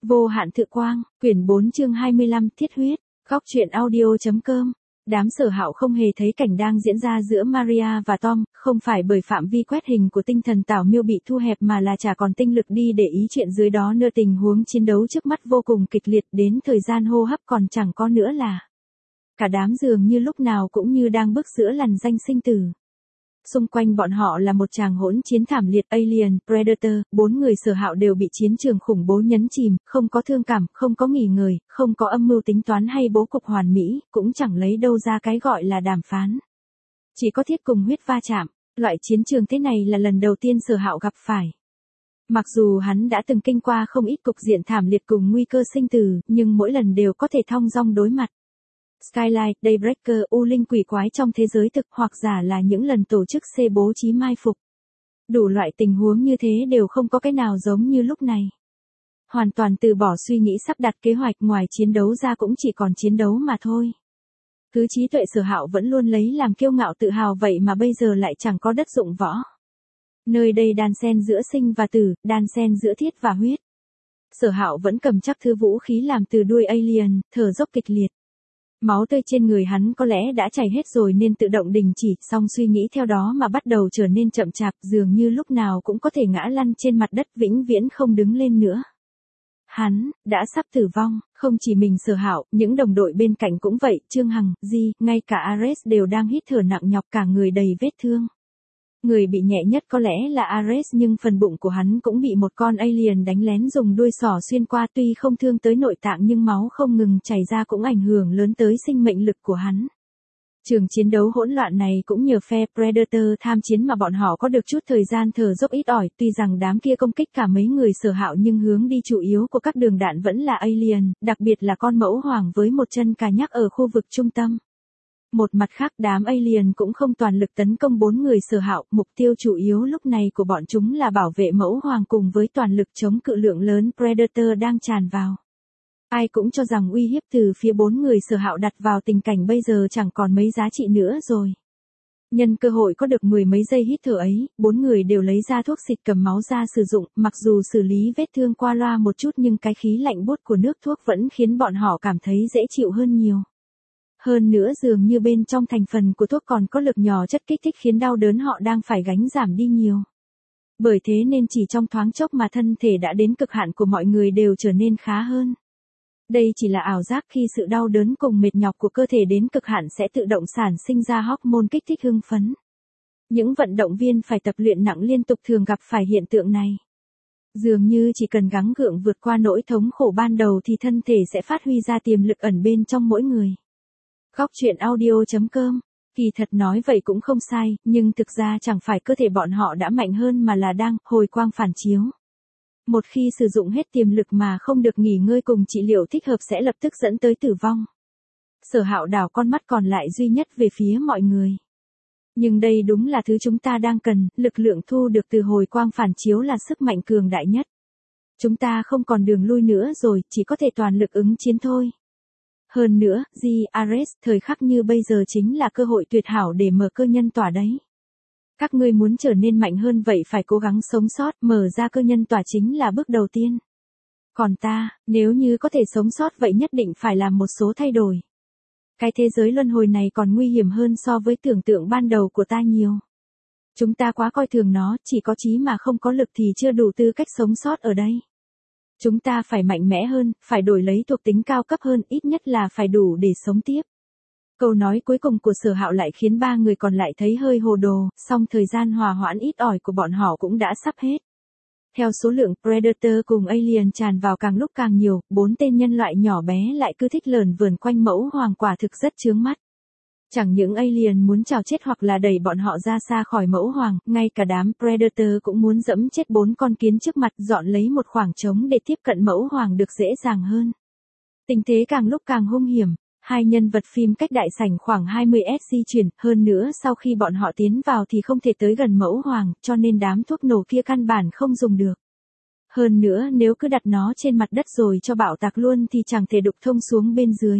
Vô hạn thực quang, quyển 4 chương 25 thiết huyết, góc truyện audio.com. Đám Sở Hạo không hề thấy cảnh đang diễn ra giữa Maria và Tom, không phải bởi phạm vi quét hình của tinh thần Tảo Miêu bị thu hẹp mà là chả còn tinh lực đi để ý chuyện dưới đó nữa. Tình huống chiến đấu trước mắt vô cùng kịch liệt, đến thời gian hô hấp còn chẳng có nữa là. Cả đám dường như lúc nào cũng như đang bước giữa lằn ranh sinh tử. Xung quanh bọn họ là một tràng hỗn chiến thảm liệt. Alien, Predator, 4 người Sở Hạo đều bị chiến trường khủng bố nhấn chìm, không có thương cảm, không có nghỉ ngơi, không có âm mưu tính toán hay bố cục hoàn mỹ, cũng chẳng lấy đâu ra cái gọi là đàm phán. Chỉ có thiết cùng huyết va chạm, loại chiến trường thế này là lần đầu tiên Sở Hạo gặp phải. Mặc dù hắn đã từng kinh qua không ít cục diện thảm liệt cùng nguy cơ sinh tử, nhưng mỗi lần đều có thể thong dong đối mặt. Skylight, Daybreaker, U Linh quỷ quái trong thế giới thực hoặc giả là những lần tổ chức C bố trí mai phục. Đủ loại tình huống như thế đều không có cái nào giống như lúc này. Hoàn toàn từ bỏ suy nghĩ sắp đặt kế hoạch, ngoài chiến đấu ra cũng chỉ còn chiến đấu mà thôi. Cứ trí tuệ Sở Hạo vẫn luôn lấy làm kiêu ngạo tự hào, vậy mà bây giờ lại chẳng có đất dụng võ. Nơi đây đan xen giữa sinh và tử, đan xen giữa thiết và huyết. Sở Hạo vẫn cầm chắc thứ vũ khí làm từ đuôi alien, thở dốc kịch liệt. Máu tươi trên người hắn có lẽ đã chảy hết rồi nên tự động đình chỉ, song suy nghĩ theo đó mà bắt đầu trở nên chậm chạp, dường như lúc nào cũng có thể ngã lăn trên mặt đất vĩnh viễn không đứng lên nữa. Hắn đã sắp tử vong, không chỉ mình Sở Hạo, những đồng đội bên cạnh cũng vậy, Trương Hằng, Di, ngay cả Ares đều đang hít thở nặng nhọc, cả người đầy vết thương. Người bị nhẹ nhất có lẽ là Ares, nhưng phần bụng của hắn cũng bị một con alien đánh lén dùng đuôi sỏ xuyên qua, tuy không thương tới nội tạng nhưng máu không ngừng chảy ra cũng ảnh hưởng lớn tới sinh mệnh lực của hắn. Trường chiến đấu hỗn loạn này cũng nhờ phe Predator tham chiến mà bọn họ có được chút thời gian thở dốc ít ỏi, tuy rằng đám kia công kích cả mấy người Sở Hạo nhưng hướng đi chủ yếu của các đường đạn vẫn là alien, đặc biệt là con mẫu hoàng với một chân cà nhắc ở khu vực trung tâm. Một mặt khác, đám alien cũng không toàn lực tấn công 4 người Sở Hạo, mục tiêu chủ yếu lúc này của bọn chúng là bảo vệ mẫu hoàng cùng với toàn lực chống cự lượng lớn Predator đang tràn vào. Ai cũng cho rằng uy hiếp từ phía 4 người Sở Hạo đặt vào tình cảnh bây giờ chẳng còn mấy giá trị nữa rồi. Nhân cơ hội có được 10 mấy giây hít thở ấy, 4 người đều lấy ra thuốc xịt cầm máu ra sử dụng, mặc dù xử lý vết thương qua loa một chút nhưng cái khí lạnh buốt của nước thuốc vẫn khiến bọn họ cảm thấy dễ chịu hơn nhiều. Hơn nữa dường như bên trong thành phần của thuốc còn có lực nhỏ chất kích thích khiến đau đớn họ đang phải gánh giảm đi nhiều. Bởi thế nên chỉ trong thoáng chốc mà thân thể đã đến cực hạn của mọi người đều trở nên khá hơn. Đây chỉ là ảo giác, khi sự đau đớn cùng mệt nhọc của cơ thể đến cực hạn sẽ tự động sản sinh ra hormone kích thích hưng phấn. Những vận động viên phải tập luyện nặng liên tục thường gặp phải hiện tượng này. Dường như chỉ cần gắng gượng vượt qua nỗi thống khổ ban đầu thì thân thể sẽ phát huy ra tiềm lực ẩn bên trong mỗi người. Góc truyện audio.com. Kỳ thật nói vậy cũng không sai, nhưng thực ra chẳng phải cơ thể bọn họ đã mạnh hơn mà là đang hồi quang phản chiếu. Một khi sử dụng hết tiềm lực mà không được nghỉ ngơi cùng trị liệu thích hợp sẽ lập tức dẫn tới tử vong. Sở Hạo đảo con mắt còn lại duy nhất về phía mọi người. Nhưng đây đúng là thứ chúng ta đang cần, lực lượng thu được từ hồi quang phản chiếu là sức mạnh cường đại nhất. Chúng ta không còn đường lui nữa rồi, chỉ có thể toàn lực ứng chiến thôi. Hơn nữa, Ares, thời khắc như bây giờ chính là cơ hội tuyệt hảo để mở cơ nhân tỏa đấy. Các ngươi muốn trở nên mạnh hơn vậy phải cố gắng sống sót, mở ra cơ nhân tỏa chính là bước đầu tiên. Còn ta, nếu như có thể sống sót vậy nhất định phải làm một số thay đổi. Cái thế giới luân hồi này còn nguy hiểm hơn so với tưởng tượng ban đầu của ta nhiều. Chúng ta quá coi thường nó, chỉ có trí mà không có lực thì chưa đủ tư cách sống sót ở đây. Chúng ta phải mạnh mẽ hơn, phải đổi lấy thuộc tính cao cấp hơn, ít nhất là phải đủ để sống tiếp. Câu nói cuối cùng của Sở Hạo lại khiến 3 người còn lại thấy hơi hồ đồ, song thời gian hòa hoãn ít ỏi của bọn họ cũng đã sắp hết. Theo số lượng Predator cùng alien tràn vào càng lúc càng nhiều, 4 tên nhân loại nhỏ bé lại cứ thích lởn vởn quanh mẫu hoàng, quả thực rất chướng mắt. Chẳng những alien muốn trào chết hoặc là đẩy bọn họ ra xa khỏi mẫu hoàng, ngay cả đám Predator cũng muốn dẫm chết 4 con kiến trước mặt, dọn lấy một khoảng trống để tiếp cận mẫu hoàng được dễ dàng hơn. Tình thế càng lúc càng hung hiểm. Hai nhân vật phim cách đại sảnh khoảng 20 s di chuyển, hơn nữa sau khi bọn họ tiến vào thì không thể tới gần mẫu hoàng, cho nên đám thuốc nổ kia căn bản không dùng được. Hơn nữa nếu cứ đặt nó trên mặt đất rồi cho bạo tạc luôn thì chẳng thể đục thông xuống bên dưới.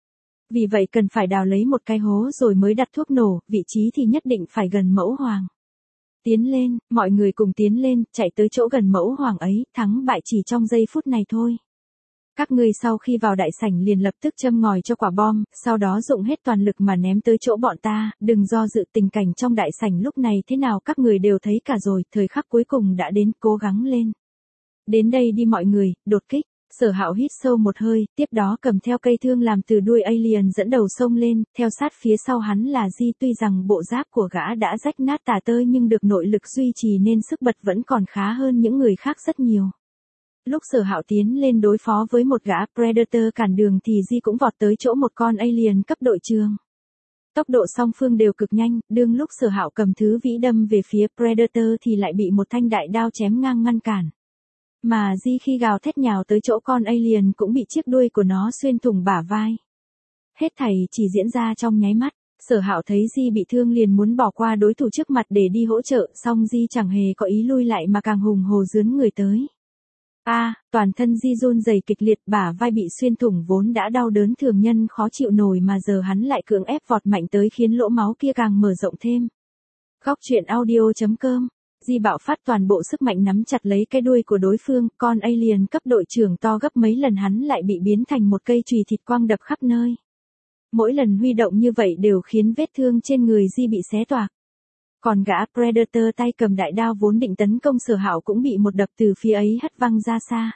Vì vậy cần phải đào lấy một cái hố rồi mới đặt thuốc nổ, vị trí thì nhất định phải gần mẫu hoàng. Tiến lên, mọi người cùng tiến lên, chạy tới chỗ gần mẫu hoàng ấy, thắng bại chỉ trong giây phút này thôi. Các ngươi sau khi vào đại sảnh liền lập tức châm ngòi cho quả bom, sau đó dụng hết toàn lực mà ném tới chỗ bọn ta, đừng do dự, tình cảnh trong đại sảnh lúc này thế nào các người đều thấy cả rồi, thời khắc cuối cùng đã đến, cố gắng lên. Đến đây đi mọi người, đột kích. Sở Hạo hít sâu một hơi, tiếp đó cầm theo cây thương làm từ đuôi alien dẫn đầu xông lên, theo sát phía sau hắn là Di, tuy rằng bộ giáp của gã đã rách nát tả tơi nhưng được nội lực duy trì nên sức bật vẫn còn khá hơn những người khác rất nhiều. Lúc Sở Hạo tiến lên đối phó với một gã Predator cản đường thì Di cũng vọt tới chỗ một con alien cấp đội trưởng. Tốc độ song phương đều cực nhanh, đương lúc Sở Hạo cầm thứ vĩ đâm về phía Predator thì lại bị một thanh đại đao chém ngang ngăn cản. Mà Di khi gào thét nhào tới chỗ con alien cũng bị chiếc đuôi của nó xuyên thủng bả vai. Hết thảy chỉ diễn ra trong nháy mắt, Sở Hạo thấy Di bị thương liền muốn bỏ qua đối thủ trước mặt để đi hỗ trợ, song Di chẳng hề có ý lui lại mà càng hùng hồ dướn người tới. Toàn thân Di run rẩy kịch liệt, bả vai bị xuyên thủng vốn đã đau đớn thường nhân khó chịu nổi mà giờ hắn lại cưỡng ép vọt mạnh tới khiến lỗ máu kia càng mở rộng thêm. Góc truyện audio.com. Di bạo phát toàn bộ sức mạnh nắm chặt lấy cái đuôi của đối phương, con alien cấp đội trưởng to gấp mấy lần hắn lại bị biến thành một cây chùy thịt quăng đập khắp nơi. Mỗi lần huy động như vậy đều khiến vết thương trên người Di bị xé toạc. Còn gã Predator tay cầm đại đao vốn định tấn công Sở Hạo cũng bị một đập từ phía ấy hất văng ra xa.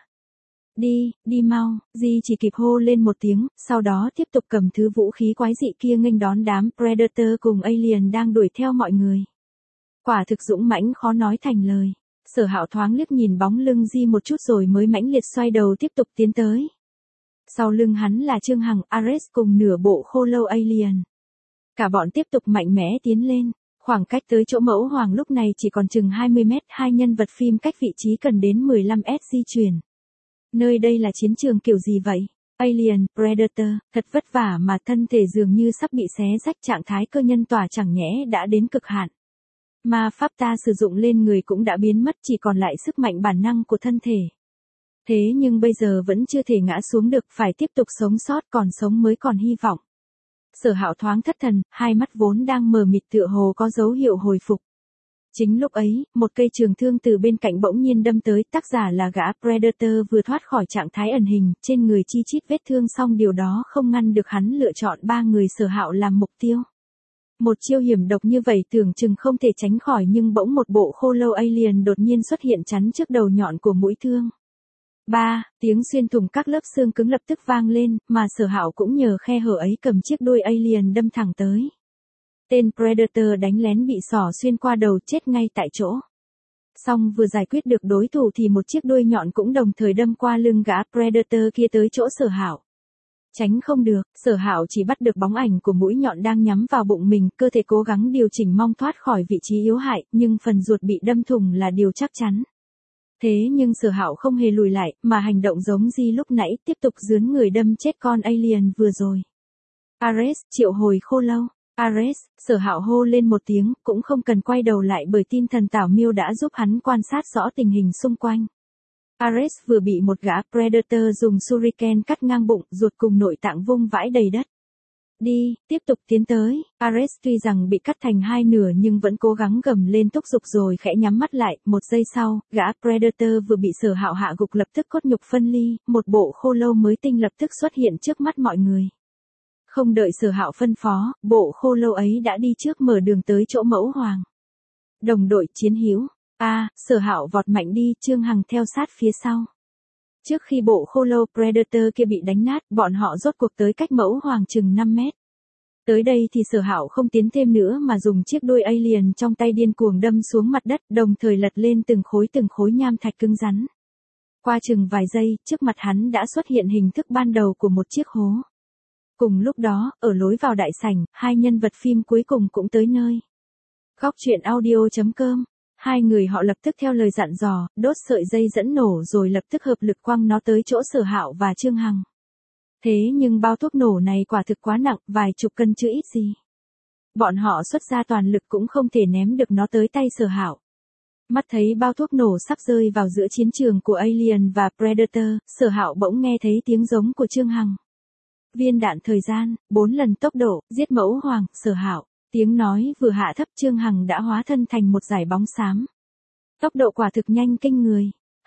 Đi mau, Di chỉ kịp hô lên một tiếng, sau đó tiếp tục cầm thứ vũ khí quái dị kia nghênh đón đám Predator cùng alien đang đuổi theo mọi người. Quả thực dũng mãnh khó nói thành lời. Sở Hạo thoáng liếc nhìn bóng lưng Di một chút rồi mới mãnh liệt xoay đầu tiếp tục tiến tới. Sau lưng hắn là Trương Hằng, Ares cùng nửa bộ khô lâu alien. Cả bọn tiếp tục mạnh mẽ tiến lên. Khoảng cách tới chỗ mẫu hoàng lúc này chỉ còn chừng 20 mét, hai nhân vật phim cách vị trí cần đến 15 s di chuyển. Nơi đây là chiến trường kiểu gì vậy? Alien, Predator, thật vất vả mà thân thể dường như sắp bị xé rách, trạng thái cơ nhân tỏa chẳng nhẽ đã đến cực hạn. Ma pháp ta sử dụng lên người cũng đã biến mất, chỉ còn lại sức mạnh bản năng của thân thể. Thế nhưng bây giờ vẫn chưa thể ngã xuống được, phải tiếp tục sống sót, còn sống mới còn hy vọng. Sở Hạo thoáng thất thần, hai mắt vốn đang mờ mịt tựa hồ có dấu hiệu hồi phục. Chính lúc ấy, một cây trường thương từ bên cạnh bỗng nhiên đâm tới, tác giả là gã Predator vừa thoát khỏi trạng thái ẩn hình, trên người chi chít vết thương, song điều đó không ngăn được hắn lựa chọn ba người Sở Hạo làm mục tiêu. Một chiêu hiểm độc như vậy tưởng chừng không thể tránh khỏi nhưng bỗng một bộ khô lâu alien đột nhiên xuất hiện chắn trước đầu nhọn của mũi thương. Tiếng xuyên thủng các lớp xương cứng lập tức vang lên, mà Sở Hạo cũng nhờ khe hở ấy cầm chiếc đuôi alien đâm thẳng tới. Tên Predator đánh lén bị xỏ xuyên qua đầu, chết ngay tại chỗ. Song vừa giải quyết được đối thủ thì một chiếc đuôi nhọn cũng đồng thời đâm qua lưng gã Predator kia tới chỗ Sở Hạo. Tránh không được, Sở Hạo chỉ bắt được bóng ảnh của mũi nhọn đang nhắm vào bụng mình, cơ thể cố gắng điều chỉnh mong thoát khỏi vị trí yếu hại, nhưng phần ruột bị đâm thủng là điều chắc chắn. Thế nhưng Sở Hạo không hề lùi lại, mà hành động giống Di lúc nãy, tiếp tục giướn người đâm chết con alien vừa rồi. Ares, triệu hồi khô lâu. Ares, Sở Hạo hô lên một tiếng, cũng không cần quay đầu lại bởi tin thần Tảo Miêu đã giúp hắn quan sát rõ tình hình xung quanh. Ares vừa bị một gã Predator dùng shuriken cắt ngang bụng, ruột cùng nội tạng vung vãi đầy đất. Tiếp tục tiến tới. Ares tuy rằng bị cắt thành hai nửa nhưng vẫn cố gắng gầm lên thúc giục rồi khẽ nhắm mắt lại. Một giây sau, gã Predator vừa bị Sở Hạo hạ gục lập tức cốt nhục phân ly, một bộ khô lâu mới tinh lập tức xuất hiện trước mắt mọi người. Không đợi Sở Hạo phân phó, bộ khô lâu ấy đã đi trước mở đường tới chỗ mẫu hoàng. Đồng đội chiến hữu. Sở Hạo vọt mạnh đi, Trương Hằng theo sát phía sau. Trước khi bộ khô lâu Predator kia bị đánh nát, bọn họ rốt cuộc tới cách mẫu hoàng chừng 5 mét. Tới đây thì Sở Hạo không tiến thêm nữa mà dùng chiếc đuôi alien trong tay điên cuồng đâm xuống mặt đất, đồng thời lật lên từng khối nham thạch cứng rắn. Qua chừng vài giây, trước mặt hắn đã xuất hiện hình thức ban đầu của một chiếc hố. Cùng lúc đó, ở lối vào đại sảnh, hai nhân vật phim cuối cùng cũng tới nơi. Góc truyện audio.com. Hai người họ lập tức theo lời dặn dò, đốt sợi dây dẫn nổ rồi lập tức hợp lực quăng nó tới chỗ Sở Hạo và Trương Hằng. Thế nhưng bao thuốc nổ này quả thực quá nặng, vài chục cân chứ ít gì. Bọn họ xuất ra toàn lực cũng không thể ném được nó tới tay Sở Hạo. Mắt thấy bao thuốc nổ sắp rơi vào giữa chiến trường của alien và Predator, Sở Hạo bỗng nghe thấy tiếng giống của Trương Hằng. Viên đạn thời gian, 4 lần tốc độ, giết mẫu hoàng, Sở Hạo. Tiếng nói vừa hạ thấp, Trương Hằng đã hóa thân thành một dải bóng xám. Tốc độ quả thực nhanh kinh người.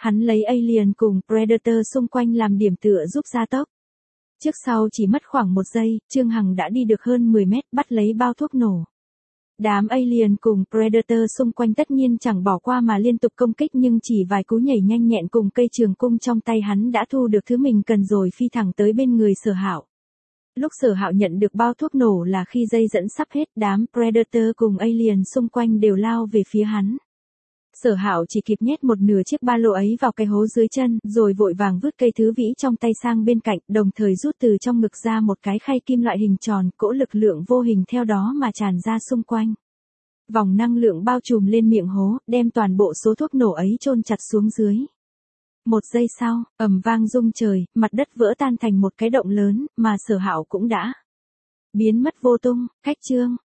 Hắn lấy Alien cùng Predator xung quanh làm điểm tựa giúp gia tốc. Trước sau chỉ mất khoảng 1 giây, Trương Hằng đã đi được hơn 10 mét bắt lấy bao thuốc nổ. Đám Alien cùng Predator xung quanh tất nhiên chẳng bỏ qua mà liên tục công kích, nhưng chỉ vài cú nhảy nhanh nhẹn cùng cây trường cung trong tay hắn đã thu được thứ mình cần rồi phi thẳng tới bên người Sở Hạo. Lúc Sở Hạo nhận được bao thuốc nổ là khi dây dẫn sắp hết, đám Predator cùng Alien xung quanh đều lao về phía hắn. Sở Hạo chỉ kịp nhét một nửa chiếc ba lô ấy vào cái hố dưới chân, rồi vội vàng vứt cây thứ vĩ trong tay sang bên cạnh, đồng thời rút từ trong ngực ra một cái khay kim loại hình tròn, cỗ lực lượng vô hình theo đó mà tràn ra xung quanh. Vòng năng lượng bao trùm lên miệng hố, đem toàn bộ số thuốc nổ ấy chôn chặt xuống dưới. 1 giây sau, ầm vang rung trời, mặt đất vỡ tan thành một cái động lớn, mà Sở Hạo cũng đã biến mất vô tung. Cách chương